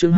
Chương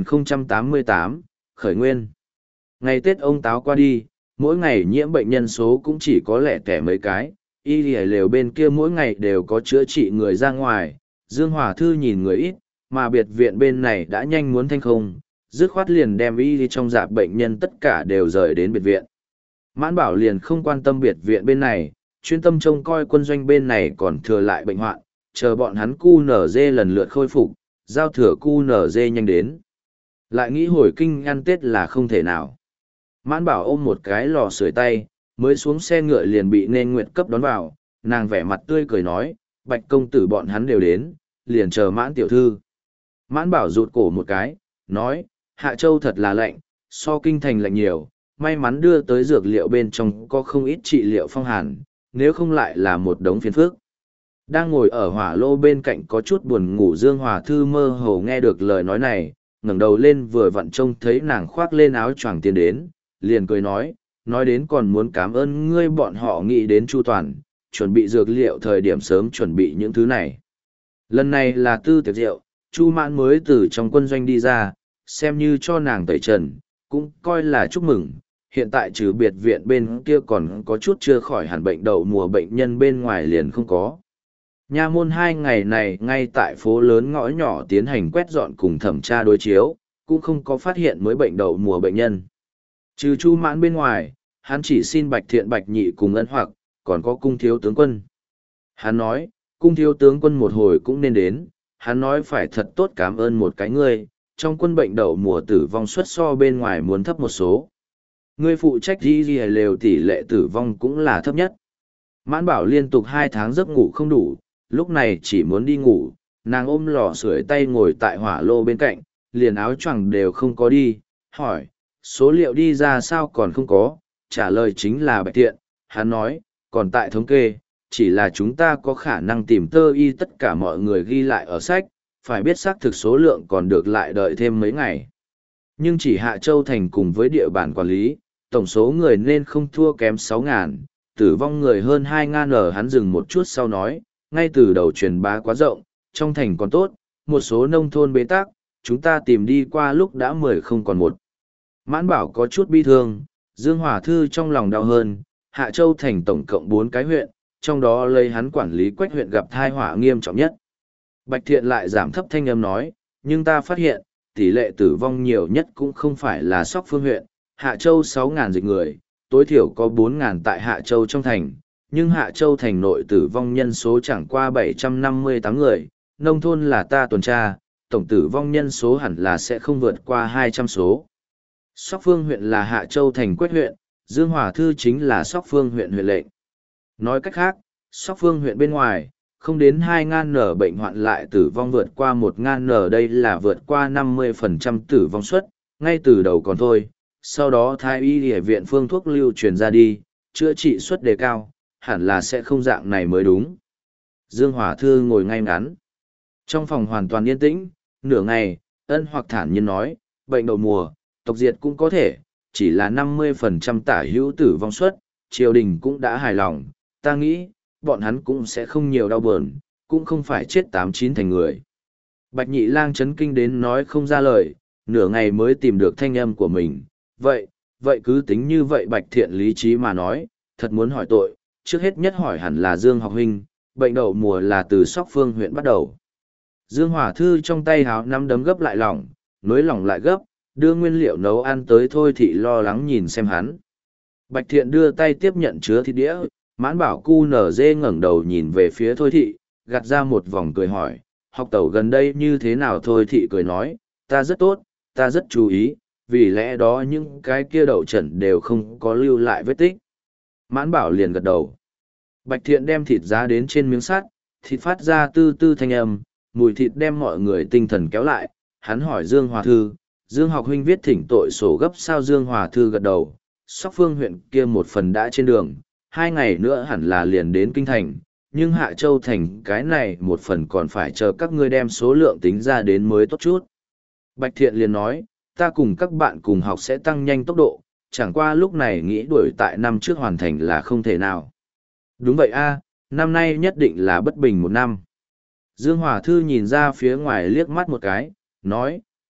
2088, Khởi Nguyên. Ngày Tết ông Táo qua đi, mỗi ngày nhiễm bệnh nhân số cũng chỉ có lẻ tẻ mấy cái, y lều bên kia mỗi ngày đều có chữa trị người ra ngoài, Dương Hòa Thư nhìn người ít, mà biệt viện bên này đã nhanh muốn thanh không, dứt khoát liền đem y trong dạp bệnh nhân tất cả đều rời đến biệt viện. Mãn Bảo liền không quan tâm biệt viện bên này, chuyên tâm trông coi quân doanh bên này còn thừa lại bệnh hoạn, chờ bọn hắn QNZ lần lượt khôi phục, giao thừa QNZ nhanh đến. Lại nghĩ hồi kinh ăn Tết là không thể nào. Mãn Bảo ôm một cái lò sưởi tay, mới xuống xe ngựa liền bị Nên Nguyệt cấp đón vào, nàng vẻ mặt tươi cười nói, Bạch công tử bọn hắn đều đến, liền chờ Mãn tiểu thư. Mãn Bảo rụt cổ một cái, nói, Hạ Châu thật là lạnh, so kinh thành lạnh nhiều, may mắn đưa tới dược liệu bên trong có không ít trị liệu phong hàn, nếu không lại là một đống phiền phức. Đang ngồi ở hỏa lô bên cạnh có chút buồn ngủ Dương Hòa Thư mơ hồ nghe được lời nói này, ngẩng đầu lên vừa vặn trông thấy nàng khoác lên áo choàng tiến đến, liền cười nói đến còn muốn cảm ơn ngươi bọn họ nghĩ đến chu toàn, chuẩn bị dược liệu thời điểm sớm chuẩn bị những thứ này. Lần này là tư tiệc rượu, Chu Mãn mới từ trong quân doanh đi ra, xem như cho nàng tẩy trần, cũng coi là chúc mừng. Hiện tại trừ biệt viện bên kia còn có chút chưa khỏi hẳn bệnh đậu mùa bệnh nhân bên ngoài liền không có. Nha môn 2 ngày này ngay tại phố lớn ngõ nhỏ tiến hành quét dọn cùng thẩm tra đối chiếu, cũng không có phát hiện mới bệnh đậu mùa bệnh nhân. Trừ Chu Mãn bên ngoài, hắn chỉ xin Bạch Thiện Bạch Nhị cùng Ân Hoặc, còn có cung thiếu tướng quân. Hắn nói, cung thiếu tướng quân một hồi cũng nên đến, hắn nói phải thật tốt cảm ơn một cái ngươi, trong quân bệnh đậu mùa tử vong suất so bên ngoài muốn thấp một số. Ngươi phụ trách đi lều tỷ lệ tử vong cũng là thấp nhất. Mãn Bảo liên tục 2 tháng giấc ngủ không đủ, lúc này chỉ muốn đi ngủ, nàng ôm lò sưởi tay ngồi tại hỏa lô bên cạnh, liền áo choàng đều không có đi, hỏi, số liệu đi ra sao còn không có, trả lời chính là Bạch Thiện, hắn nói, còn tại thống kê, chỉ là chúng ta có khả năng tìm tơ y tất cả mọi người ghi lại ở sách, phải biết xác thực số lượng còn được lại đợi thêm mấy ngày. Nhưng chỉ Hạ Châu Thành cùng với địa bàn quản lý, tổng số người nên không thua kém 6.000, tử vong người hơn 2.000 ở hắn dừng một chút sau nói, ngay từ đầu truyền bá quá rộng, trong thành còn tốt, một số nông thôn bế tắc, chúng ta tìm đi qua lúc đã 10 không còn 1. Mãn Bảo có chút bi thương, Dương Hòa Thư trong lòng đau hơn, Hạ Châu Thành tổng cộng 4 cái huyện, trong đó lấy hắn quản lý Quách huyện gặp tai họa nghiêm trọng nhất. Bạch Thiện lại giảm thấp thanh âm nói, nhưng ta phát hiện, tỷ lệ tử vong nhiều nhất cũng không phải là Sóc Phương huyện, Hạ Châu 6.000 dịch người, tối thiểu có 4.000 tại Hạ Châu trong thành, nhưng Hạ Châu thành nội tử vong nhân số chẳng qua 758 người, nông thôn là ta tuần tra, tổng tử vong nhân số hẳn là sẽ không vượt qua 200 số. Sóc Phương huyện là Hạ Châu thành Quách huyện, Dương Hòa Thư chính là Sóc Phương huyện huyện lệnh. Nói cách khác, Sóc Phương huyện bên ngoài, không đến 2.000 nở bệnh hoạn lại tử vong vượt qua 1.000 nở, đây là vượt qua 50% tử vong suất, ngay từ đầu còn thôi, sau đó Thái y y viện phương thuốc lưu truyền ra đi, chữa trị suất đề cao, hẳn là sẽ không dạng này mới đúng. Dương Hòa Thư ngồi ngay ngắn. Trong phòng hoàn toàn yên tĩnh, nửa ngày, Ân Hoặc thản nhiên nói, bệnh đậu mùa, tộc diệt cũng có thể, chỉ là 50% tả hữu tử vong suất, triều đình cũng đã hài lòng, ta nghĩ, bọn hắn cũng sẽ không nhiều đau buồn, cũng không phải chết 8-9 thành người. Bạch Nhị Lang chấn kinh đến nói không ra lời, nửa ngày mới tìm được thanh âm của mình, vậy cứ tính như vậy Bạch Thiện lý trí mà nói, thật muốn hỏi tội, trước hết nhất hỏi hẳn là Dương học huynh, bệnh đậu mùa là từ Sóc Phương huyện bắt đầu. Dương Hòa Thư trong tay háo nắm đấm gấp lại lỏng, nối lỏng lại gấp, đưa nguyên liệu nấu ăn tới Thôi Thị lo lắng nhìn xem hắn. Bạch Thiện đưa tay tiếp nhận chứa thịt đĩa, Mãn Bảo QNZ ngẩng đầu nhìn về phía Thôi Thị, gạt ra một vòng cười hỏi, học tẩu gần đây như thế nào? Thôi Thị cười nói, ta rất tốt, ta rất chú ý, vì lẽ đó những cái kia đậu trần đều không có lưu lại vết tích. Mãn Bảo liền gật đầu. Bạch Thiện đem thịt giá đến trên miếng sắt, thịt phát ra tư tư thanh âm, mùi thịt đem mọi người tinh thần kéo lại. Hắn hỏi Dương Hòa Thư, Dương học huynh viết thỉnh tội sổ gấp sao? Dương Hòa Thư gật đầu, Sóc Phương huyện kia một phần đã trên đường, 2 ngày nữa hẳn là liền đến Kinh Thành, nhưng Hạ Châu Thành cái này một phần còn phải chờ các ngươi đem số lượng tính ra đến mới tốt chút. Bạch Thiện liền nói, ta cùng các bạn cùng học sẽ tăng nhanh tốc độ, chẳng qua lúc này nghĩ đuổi tại năm trước hoàn thành là không thể nào. Đúng vậy a, năm nay nhất định là bất bình 1 năm. Dương Hòa Thư nhìn ra phía ngoài liếc mắt một cái, nói,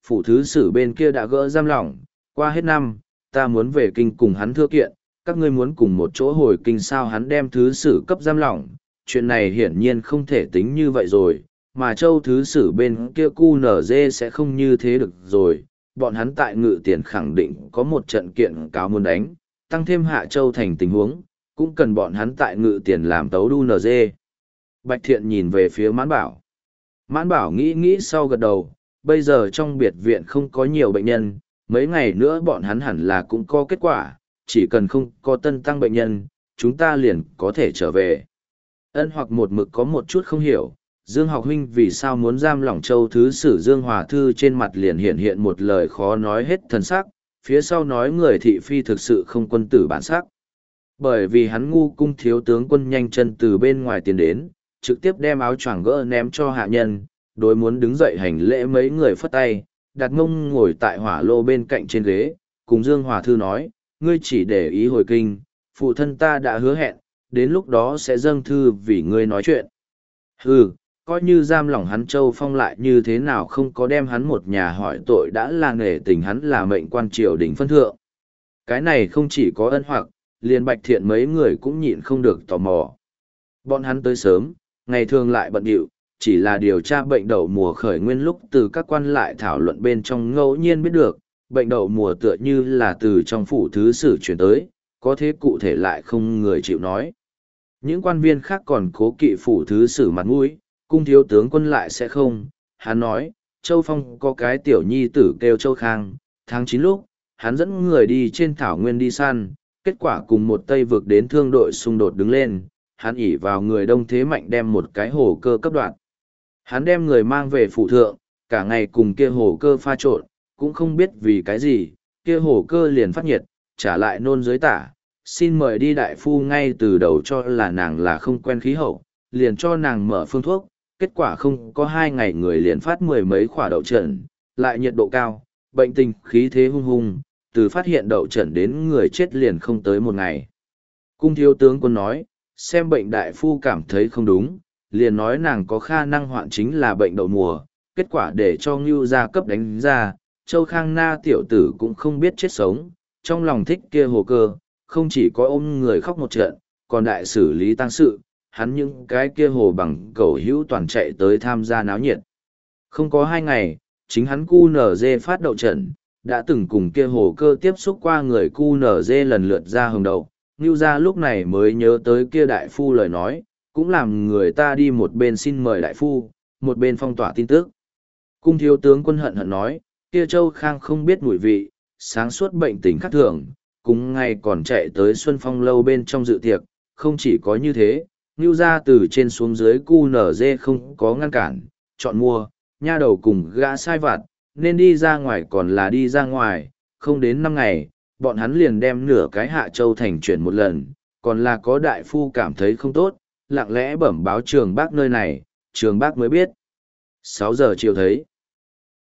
phủ thứ sử bên kia đã gỡ giam lỏng, qua hết năm, ta muốn về kinh cùng hắn thưa kiện, các ngươi muốn cùng một chỗ hồi kinh sao hắn đem thứ sử cấp giam lỏng, chuyện này hiển nhiên không thể tính như vậy rồi, mà châu thứ sử bên kia QNZ sẽ không như thế được rồi, bọn hắn tại ngự tiền khẳng định có một trận kiện cáo muốn đánh, tăng thêm hạ châu thành tình huống, cũng cần bọn hắn tại ngự tiền làm tấu đu NG. Bạch Thiện nhìn về phía Mãn Bảo. Mãn Bảo nghĩ sau gật đầu, bây giờ trong biệt viện không có nhiều bệnh nhân, mấy ngày nữa bọn hắn hẳn là cũng có kết quả, chỉ cần không có tân tăng bệnh nhân, chúng ta liền có thể trở về. Ân Hoặc một mực có một chút không hiểu, Dương Học huynh vì sao muốn giam lỏng châu thứ sử Dương Hòa Thư trên mặt liền hiện một lời khó nói hết thần sắc, phía sau nói người thị phi thực sự không quân tử bản sắc. Bởi vì hắn ngu cung thiếu tướng quân nhanh chân từ bên ngoài tiến đến, trực tiếp đem áo choàng gỡ ném cho hạ nhân, đối muốn đứng dậy hành lễ mấy người phất tay, đặt ngông ngồi tại hỏa lô bên cạnh trên ghế, cùng Dương Hòa Thư nói, ngươi chỉ để ý hồi kinh, phụ thân ta đã hứa hẹn, đến lúc đó sẽ dâng thư vì ngươi nói chuyện. Hừ, coi như giam lỏng hắn Châu Phong lại như thế nào không có đem hắn một nhà hỏi tội đã là nể tình hắn là mệnh quan triều đình phân thượng. Cái này không chỉ có Ân Hoặc, liền Bạch Thiện mấy người cũng nhịn không được tò mò. Bọn hắn tới sớm, ngày thường lại bận điệu, chỉ là điều tra bệnh đậu mùa khởi nguyên lúc từ các quan lại thảo luận bên trong ngẫu nhiên biết được, bệnh đậu mùa tựa như là từ trong phủ thứ sử chuyển tới, có thế cụ thể lại không người chịu nói. Những quan viên khác còn cố kỵ phủ thứ sử mặt mũi, cung thiếu tướng quân lại sẽ không. Hắn nói, Châu Phong có cái tiểu nhi tử kêu Châu Khang, tháng 9 lúc, hắn dẫn người đi trên thảo nguyên đi săn, kết quả cùng một Tây vực đến thương đội xung đột đứng lên, hắn ỷ vào người đông thế mạnh đem một cái hồ cơ cấp đoạt. Hắn đem người mang về phủ thượng, cả ngày cùng kia hồ cơ pha trộn, cũng không biết vì cái gì, kia hồ cơ liền phát nhiệt, trả lại nôn dưới tả, xin mời đi đại phu ngay từ đầu cho là nàng là không quen khí hậu, liền cho nàng mở phương thuốc, kết quả không có 2 ngày người liền phát 10 mấy khỏa đậu trần, lại nhiệt độ cao, bệnh tình khí thế hung hung, từ phát hiện đậu trần đến người chết liền không tới 1 ngày. Cung thiếu tướng quân nói, xem bệnh đại phu cảm thấy không đúng, liền nói nàng có khả năng hoạn chính là bệnh đậu mùa, kết quả để cho Ngưu gia cấp đánh ra, Châu Khang Na tiểu tử cũng không biết chết sống, trong lòng thích kia hồ cơ, không chỉ có ôm người khóc một trận, còn đại xử lý tang sự, hắn những cái kia hồ bằng cầu hữu toàn chạy tới tham gia náo nhiệt. Không có 2 ngày, chính hắn QNZ phát đậu trận, đã từng cùng kia hồ cơ tiếp xúc qua người QNZ lần lượt ra hồng đậu, Ngưu gia lúc này mới nhớ tới kia đại phu lời nói, cũng làm người ta đi một bên xin mời đại phu, một bên phong tỏa tin tức. Cung thiếu tướng quân hận hận nói, kia Châu Khang không biết mùi vị, sáng suốt bệnh tình khác thường, cùng ngày còn chạy tới Xuân Phong lâu bên trong dự tiệc, không chỉ có như thế, Ngưu gia từ trên xuống dưới QNZ không có ngăn cản, chọn mua, nha đầu cùng gã sai vặt, nên đi ra ngoài còn là đi ra ngoài, không đến 5 ngày, bọn hắn liền đem nửa cái Hạ Châu thành chuyển một lần, còn là có đại phu cảm thấy không tốt, lặng lẽ bẩm báo Trường Bác nơi này, Trường Bác mới biết. 6 giờ chiều thấy.